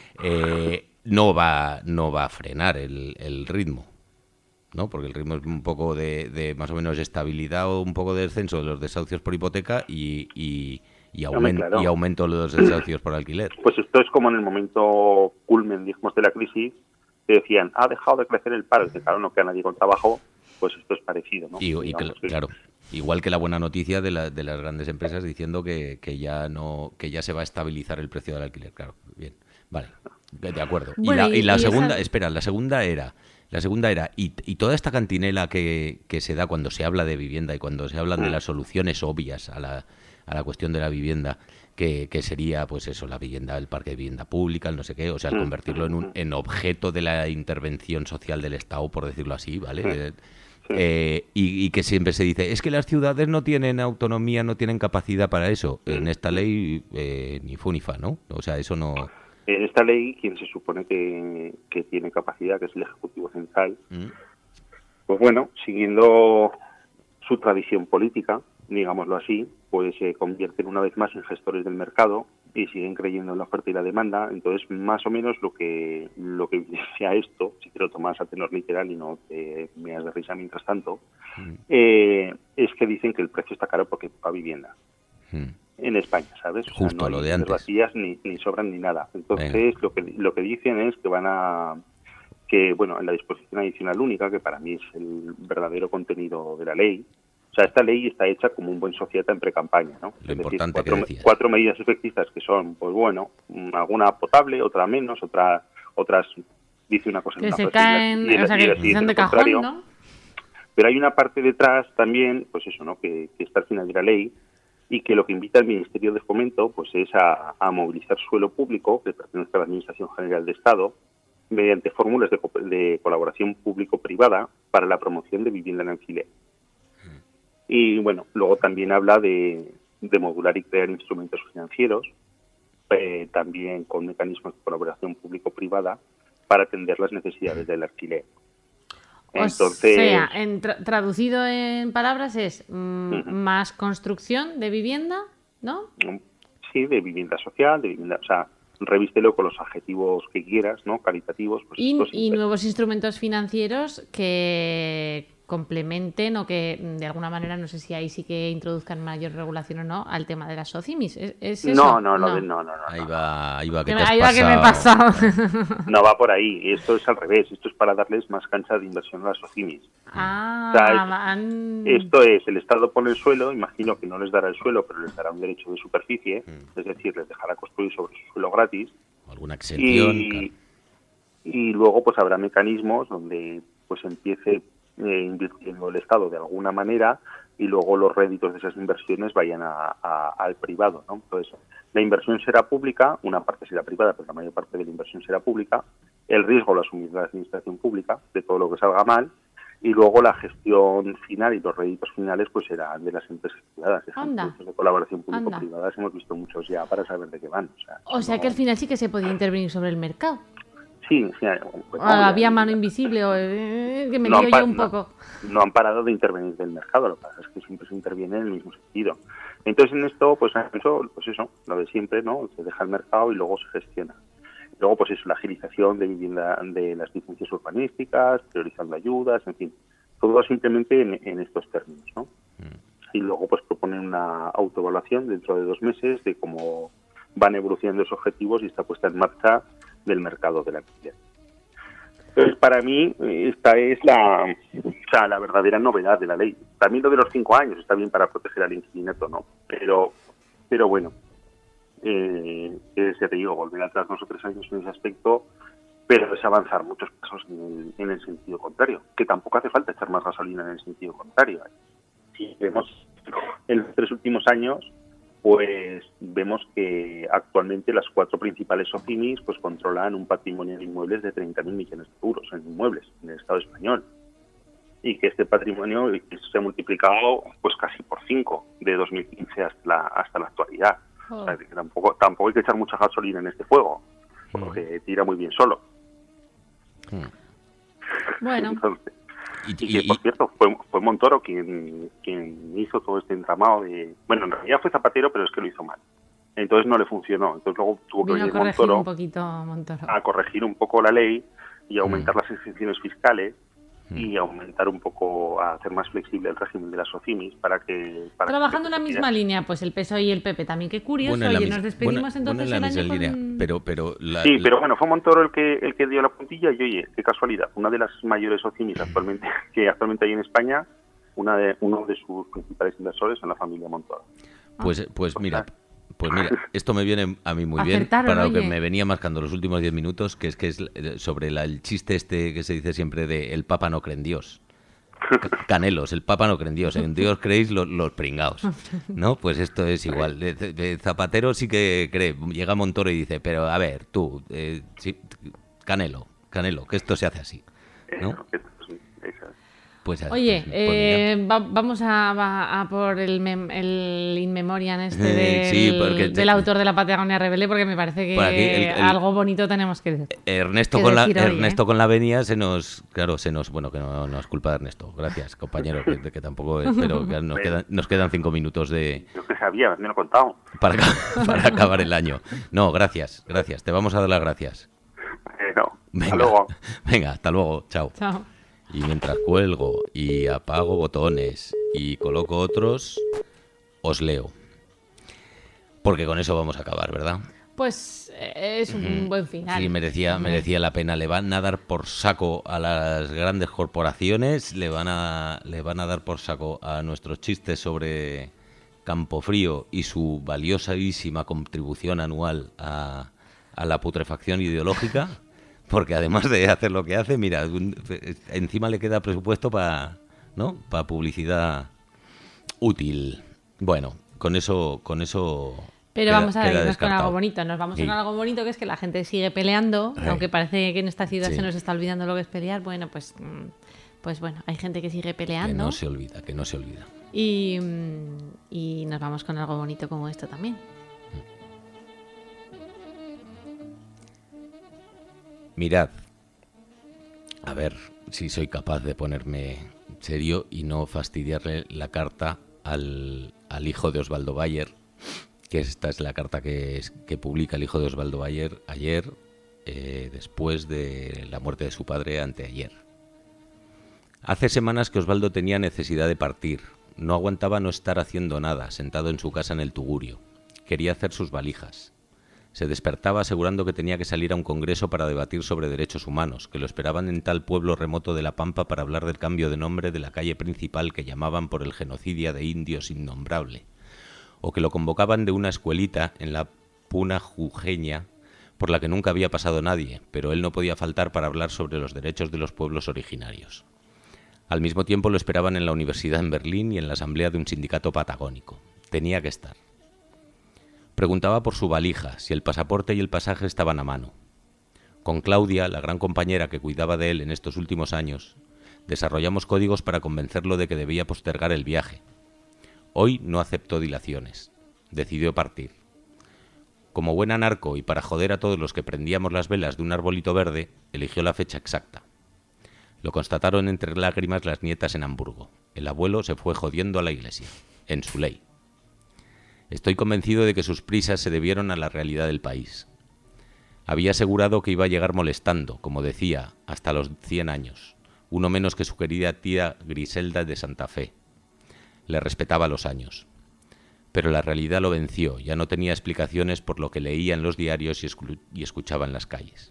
No va a frenar el ritmo, ¿no? Porque el ritmo es un poco de más o menos estabilidad o un poco de descenso de los desahucios por hipoteca y aumento de los desahucios por alquiler. Pues esto es como en el momento culmen, digamos, de la crisis, que decían, ha dejado de crecer el paro, que claro, no queda nadie con trabajo, pues esto es parecido, ¿no? Claro, igual que la buena noticia de las grandes empresas diciendo que ya se va a estabilizar el precio del alquiler, claro, bien, vale, de acuerdo. Bueno, y la segunda, espera, la segunda era, y toda esta cantinela que se da cuando se habla de vivienda y cuando se hablan de las soluciones obvias a la cuestión de la vivienda, que sería, pues eso, la vivienda, el parque de vivienda pública, el no sé qué, o sea, el convertirlo en objeto de la intervención social del Estado, por decirlo así, ¿vale? Y que siempre se dice, es que las ciudades no tienen autonomía, no tienen capacidad para eso. En esta ley ni fu ni fa, ¿no? O sea, eso no... En esta ley, quien se supone que tiene capacidad, que es el Ejecutivo Central, pues bueno, siguiendo su tradición política, digámoslo así, pues se convierten una vez más en gestores del mercado y siguen creyendo en la oferta y la demanda. Entonces, más o menos lo que evidencia esto, si te lo tomas a tenor literal y no te meas de risa mientras tanto, es que dicen que el precio está caro porque poca vivienda en España, ¿sabes? Justo, o sea, no lo de antes. Vacías ni sobran ni nada. Entonces, lo que dicen es que bueno, en la disposición adicional única, que para mí es el verdadero contenido de la ley, o sea, esta ley está hecha como un buen societa en pre-campaña, ¿no? Lo importante decir, que decías. 4 medidas efectivas que son, pues bueno, alguna potable, otra menos, otras dice una cosa que en una se frase caen, o sea, que son de cajón, ¿no? Pero hay una parte detrás también, pues eso, ¿no? Que está al final de la ley, y que lo que invita el Ministerio de Fomento pues es a movilizar suelo público que pertenece a la Administración General de Estado mediante fórmulas de colaboración público-privada para la promoción de vivienda en alquiler. Y bueno, luego también habla de modular y crear instrumentos financieros, también con mecanismos de colaboración público-privada para atender las necesidades del alquiler. Entonces, o sea, traducido en palabras es más construcción de vivienda, ¿no? Sí, de vivienda social, de vivienda, o sea, revístelo con los adjetivos que quieras, ¿no? Caritativos. Pues y nuevos instrumentos financieros que complementen o que de alguna manera, no sé si ahí sí que introduzcan mayor regulación o no, al tema de las SOCIMIs. ¿Es eso? No. Ahí va, que que me he pasado. No va por ahí, esto es al revés, esto es para darles más cancha de inversión a las SOCIMIs. Esto es, el Estado pone el suelo, imagino que no les dará el suelo, pero les dará un derecho de superficie, es decir, les dejará construir sobre su suelo gratis. Alguna exención. Y luego pues habrá mecanismos donde pues empiece invirtiendo el Estado de alguna manera y luego los réditos de esas inversiones vayan al privado, ¿no? Entonces, la inversión será pública, una parte será privada, pero la mayor parte de la inversión será pública. El riesgo lo asumirá la administración pública de todo lo que salga mal y luego la gestión final y los réditos finales pues serán de las empresas privadas. Ejemplos de colaboración público-privada hemos visto muchos ya para saber de qué van. O sea que al final sí que se podía intervenir sobre el mercado. Sí, había mano invisible o que me lío yo un poco. No han parado de intervenir del mercado, lo que pasa es que siempre se interviene en el mismo sentido. Entonces en esto, pues eso, lo de siempre, ¿no? Se deja el mercado y luego se gestiona. Luego, pues eso, la agilización de vivienda, de las licencias urbanísticas, priorizando ayudas, en fin, todo simplemente en estos términos, ¿no? Y luego, pues proponen una autoevaluación dentro de 2 meses de cómo van evolucionando esos objetivos y esta puesta en marcha del mercado del alquiler. Entonces, para mí, esta es la verdadera novedad de la ley. También lo de los 5 años está bien para proteger al inquilinato, ¿no? Pero bueno, ya te digo, volver atrás 2 o 3 años en ese aspecto, pero es avanzar muchos pasos en el sentido contrario, que tampoco hace falta echar más gasolina en el sentido contrario. Si vemos en los 3 últimos años, pues vemos que actualmente las 4 principales SOCIMIs pues controlan un patrimonio de inmuebles de 30.000 millones de euros en inmuebles en el Estado español y que este patrimonio se ha multiplicado pues casi por 5 de 2015 hasta la actualidad. O sea, que tampoco hay que echar mucha gasolina en este fuego porque tira muy bien solo. Bueno. Entonces, y que, por cierto, fue Montoro quien hizo todo este entramado de... Bueno, en realidad fue Zapatero, pero es que lo hizo mal. Entonces no le funcionó. Entonces luego tuvo que venir Montoro a corregir un poco la ley y aumentar las exenciones fiscales y aumentar un poco, a hacer más flexible el régimen de las SOCIMIs trabajando en la misma línea, pues el PSOE y el PP también. Qué curioso. Oye, nos despedimos entonces el año con... pero bueno, fue Montoro el que dio la puntilla y oye, qué casualidad, una de las mayores SOCIMIs actualmente hay en España, uno de sus principales inversores son la familia Montoro. Pues mira, esto me viene a mí muy bien para lo que me venía marcando los últimos 10 minutos, que es sobre el chiste este que se dice siempre de el Papa no cree en Dios. Canelos, el Papa no cree en Dios, en Dios creéis los pringaos, ¿no? Pues esto es igual. De Zapatero sí que cree, llega Montoro y dice, pero a ver, tú, Canelo, que esto se hace así, ¿no? Pues, oye, vamos a por el in memoriam del autor de La Patagonia Rebelde, porque me parece que algo bonito tenemos que decir. Ernesto con la venia bueno, que no es culpa de Ernesto, gracias compañero, que tampoco, pero que nos quedan 5 minutos de... Yo que sabía, me lo he contado. Para acabar el año. No, gracias, te vamos a dar las gracias. Hasta luego. Venga, hasta luego, chao. Chao. Y mientras cuelgo y apago botones y coloco otros, os leo. Porque con eso vamos a acabar, ¿verdad? Pues es un buen final. Sí, merecía la pena. Le van a dar por saco a las grandes corporaciones, le van a dar por saco a nuestros chistes sobre Campofrío y su valiosísima contribución anual a la putrefacción ideológica. Porque además de hacer lo que hace, mira, encima le queda presupuesto para publicidad útil. Bueno, con eso Pero queda, vamos a queda irnos con descartado. algo bonito. Nos vamos Sí. con algo bonito, que es que la gente sigue peleando, aunque parece que en esta ciudad Sí. se nos está olvidando lo que es pelear. Bueno, pues bueno, hay gente que sigue peleando. Que no se olvida, que no se olvida. Y nos vamos con algo bonito como esto también. Mirad, a ver si soy capaz de ponerme serio y no fastidiarle la carta al hijo de Osvaldo Bayer, que esta es la carta que publica el hijo de Osvaldo Bayer ayer, después de la muerte de su padre, anteayer. Hace semanas que Osvaldo tenía necesidad de partir. No aguantaba no estar haciendo nada, sentado en su casa en el Tugurio. Quería hacer sus valijas. Se despertaba asegurando que tenía que salir a un congreso para debatir sobre derechos humanos, que lo esperaban en tal pueblo remoto de La Pampa para hablar del cambio de nombre de la calle principal que llamaban por el genocidio de indios innombrable, o que lo convocaban de una escuelita en la Puna Jujeña por la que nunca había pasado nadie, pero él no podía faltar para hablar sobre los derechos de los pueblos originarios. Al mismo tiempo lo esperaban en la universidad en Berlín y en la asamblea de un sindicato patagónico. Tenía que estar. Preguntaba por su valija, si el pasaporte y el pasaje estaban a mano. Con Claudia, la gran compañera que cuidaba de él en estos últimos años, desarrollamos códigos para convencerlo de que debía postergar el viaje. Hoy no aceptó dilaciones. Decidió partir. Como buen anarco y para joder a todos los que prendíamos las velas de un arbolito verde, eligió la fecha exacta. Lo constataron entre lágrimas las nietas en Hamburgo. El abuelo se fue jodiendo a la iglesia, en su ley. Estoy convencido de que sus prisas se debieron a la realidad del país. Había asegurado que iba a llegar molestando, como decía, hasta los 100 años, uno menos que su querida tía Griselda de Santa Fe. Le respetaba los años. Pero la realidad lo venció, ya no tenía explicaciones por lo que leía en los diarios y escuchaba en las calles.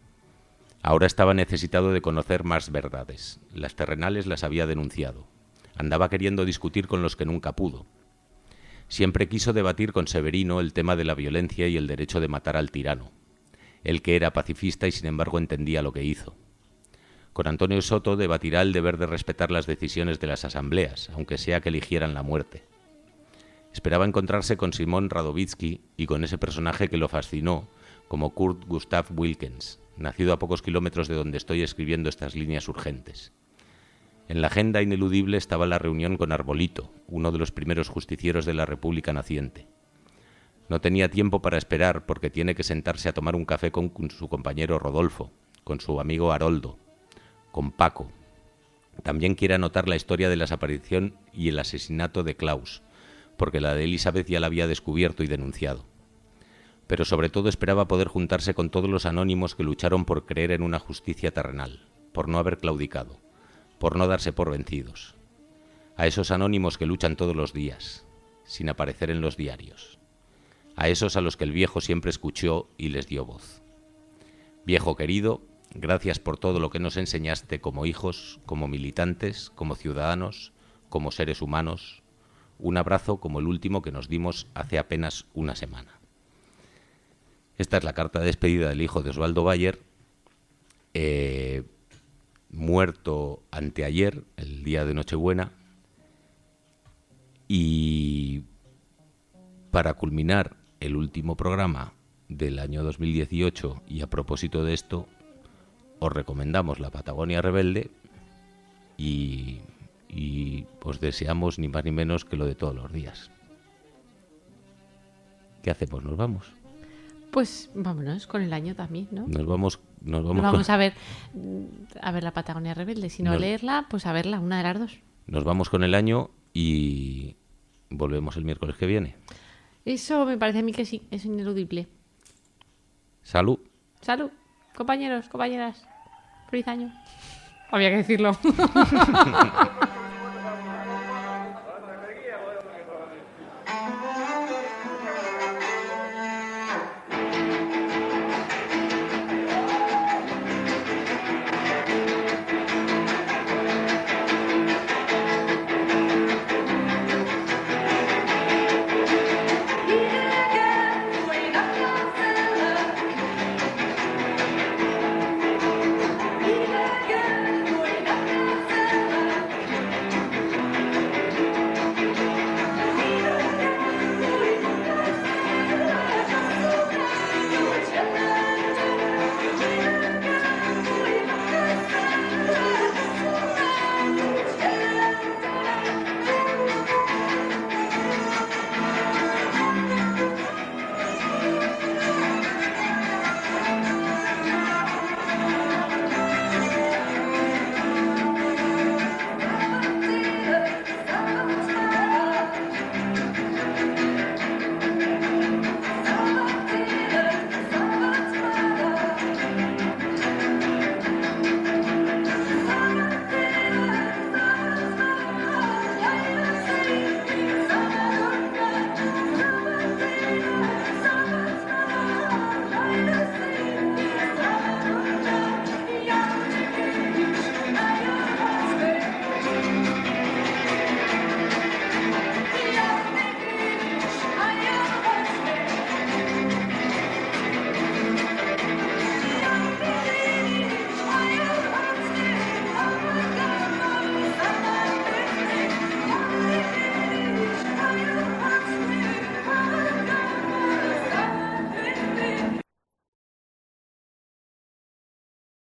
Ahora estaba necesitado de conocer más verdades. Las terrenales las había denunciado. Andaba queriendo discutir con los que nunca pudo. Siempre quiso debatir con Severino el tema de la violencia y el derecho de matar al tirano. Él que era pacifista y sin embargo entendía lo que hizo. Con Antonio Soto debatirá el deber de respetar las decisiones de las asambleas, aunque sea que eligieran la muerte. Esperaba encontrarse con Simón Radowitzki y con ese personaje que lo fascinó, como Kurt Gustav Wilkens, nacido a pocos kilómetros de donde estoy escribiendo estas líneas urgentes. En la agenda ineludible estaba la reunión con Arbolito, uno de los primeros justicieros de la República naciente. No tenía tiempo para esperar porque tiene que sentarse a tomar un café con su compañero Rodolfo, con su amigo Haroldo, con Paco. También quiere anotar la historia de la desaparición y el asesinato de Klaus, porque la de Elizabeth ya la había descubierto y denunciado. Pero sobre todo esperaba poder juntarse con todos los anónimos que lucharon por creer en una justicia terrenal, por no haber claudicado, por no darse por vencidos. A esos anónimos que luchan todos los días, sin aparecer en los diarios. A esos a los que el viejo siempre escuchó y les dio voz. Viejo querido, gracias por todo lo que nos enseñaste como hijos, como militantes, como ciudadanos, como seres humanos. Un abrazo como el último que nos dimos hace apenas una semana. Esta es la carta de despedida del hijo de Osvaldo Bayer, muerto anteayer, el día de Nochebuena, y para culminar el último programa del año 2018, y a propósito de esto, os recomendamos La Patagonia Rebelde y os deseamos ni más ni menos que lo de todos los días. ¿Qué hacemos? ¿Nos vamos? Pues vámonos con el año también, ¿no? Nos vamos a ver La Patagonia Rebelde. Si no leerla, pues a verla, una de las dos. Nos vamos con el año y volvemos el miércoles que viene. Eso me parece a mí que sí, es ineludible. Salud. Salud, compañeros, compañeras. Feliz año. Había que decirlo.